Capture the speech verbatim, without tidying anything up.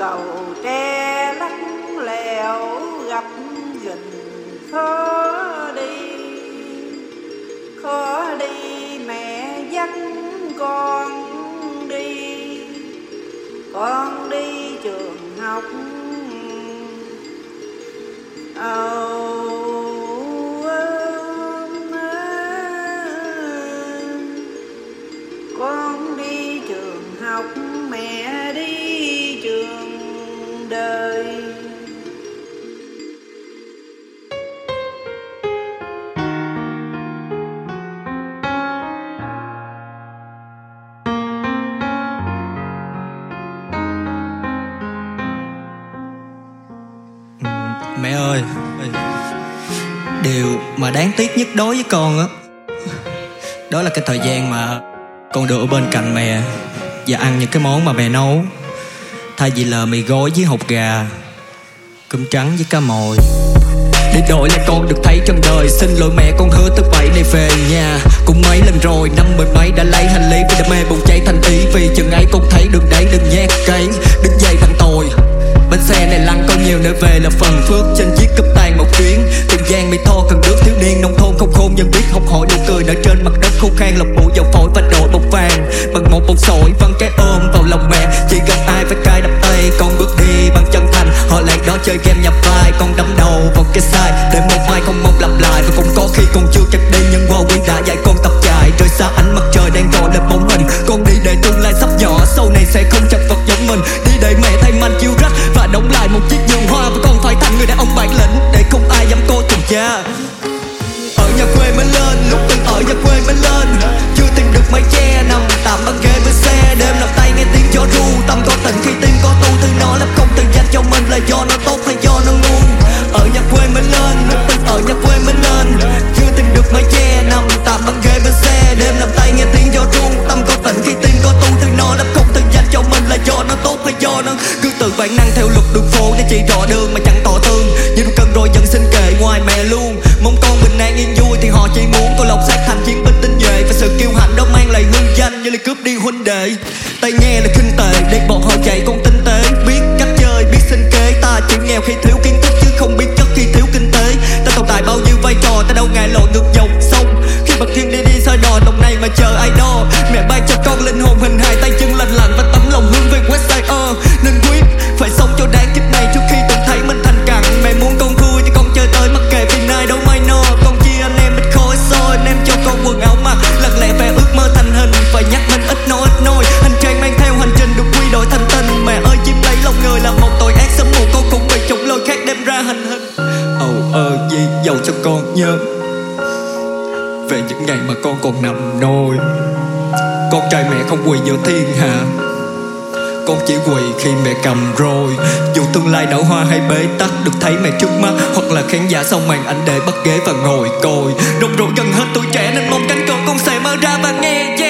cầu tre lắc lẻo gặp gình khó đi, khó đi mẹ dắt con đi, con đi trường học. Âu con đi trường học, mẹ đi trường đời. Mẹ ơi, điều mà đáng tiếc nhất đối với con á, đó là cái thời gian mà con được ở bên cạnh mẹ và ăn những cái món mà mẹ nấu, thay vì là mì gói với hột gà, cơm trắng với cá mòi. Để đổi lại con được thấy trong đời, xin lỗi mẹ con hứa thứ bảy này về nhà. Cũng mấy lần rồi, năm mười mấy đã lấy hành lý vì đam mê bùng cháy thành ý. Vì chừng ấy con thấy đường đấy đừng nhát cây, đứng dậy thành tội. Bánh xe này lăn có nhiều nơi về là phần phước, trên chiếc cúp tàn một chuyến. Tiền giang mi tho cần nước, thiếu niên nông thôn không khôn nhưng biết học hỏi, nụ cười nở trên mặt đất khô khan, lọc bụi dầu phổi và đội bông vàng bằng một bông sỏi văng cái ôm vào lòng mẹ. Chỉ gặp ai phải cay đập tay, con bước đi bằng chân thành. Họ lại đó chơi game nhập vai, con đâm đầu vào cái sai để một mai không mong lặp lại. Và cũng có khi con chưa chắc đi nhưng qua quy đã dạy con tập chạy, rơi xa ánh mặt trời đang gọi lên bóng hình. Con đi để tương lai sắp nhỏ, sau này sẽ không chật vật giống mình. Đi để mẹ thay manh chiêu rách và đóng lại một chiếc giường hoa. Và con phải thành người đàn ông bản lĩnh để không ai dám coi thường cha. Ở nhà quê mới lên, lúc từng ở nhà quê mới lên, chưa tìm được mái che, nằm tạm băng ghế với xe. Đêm nằm tay nghe tiếng gió ru, tâm có tình khi tim có tu. Từ nó lắm không tự dành cho mình là do nó tốt hay do nó ngu. Ở nhà quê mới lên, lúc từng ở nhà quê mới lên, chưa tìm được mái che, nằm tạm băng ghế với xe. Đêm nằm tay nghe tiếng gió ru, tâm có tình khi tim có tu. Từ nó lắm không tự dành cho mình là do nó tốt hay do nó cứ tự bản năng theo luật đường phố để chỉ rõ đường mà chẳng tỏ tương. Nhưng cần rồi dần sinh kệ ngoài mẹ luôn, mong con bình an yên vui thì họ chỉ muốn con lột xác thành chiến binh tinh nhuệ. Và sự kiêu hãnh đó mang lại hương danh như là cướp đi huynh đệ. Tai nghe là khinh tệ để bọn họ chạy con tinh tế, biết cách chơi biết sinh kế. Ta chỉ nghèo khi thiếu kiến thức chứ không biết chất khi thiếu kinh tế. Ta tồn tại bao nhiêu vai trò, ta đâu ngại lội ngược dòng sông. Khi bậc thiên đi đi soi đò đồng này mà chờ ai đo. Mẹ ban cho con linh hồn hình hài, tay chân lành lặn và tấm lòng hướng về Westside. uh, Nên quyết phải sống cho đáng kiếp này trước khi từng thấy mình thành cặn. Mẹ muốn con vui thì con chơi tới mặc kệ vì ai đâu mai no. Con chia anh em ít khói xôi, anh em cho con quần áo mặc lặng lẽ về ước mơ thành hình. Phải nhắc mình ít nói ít nói, hành trang mang theo hành trình được quy đổi thành tình. Mẹ ơi chiếm lấy lòng người là một tội ác, sớm muộn con cũng bị chúng lôi khác đem ra hành hình. Ầu ơ gì dầu cho con nhớ về những ngày mà con còn nằm nôi. Con trai mẹ không quỳ giữa thiên hạ, con chỉ quỳ khi mẹ cầm rồi. Dù tương lai nở hoa hay bế tắc, được thấy mẹ trước mắt hoặc là khán giả sau màn ảnh để bắt ghế và ngồi coi. Rộng rộ gần hết tuổi trẻ nên mong cánh cửa con sẽ mở ra và nghe.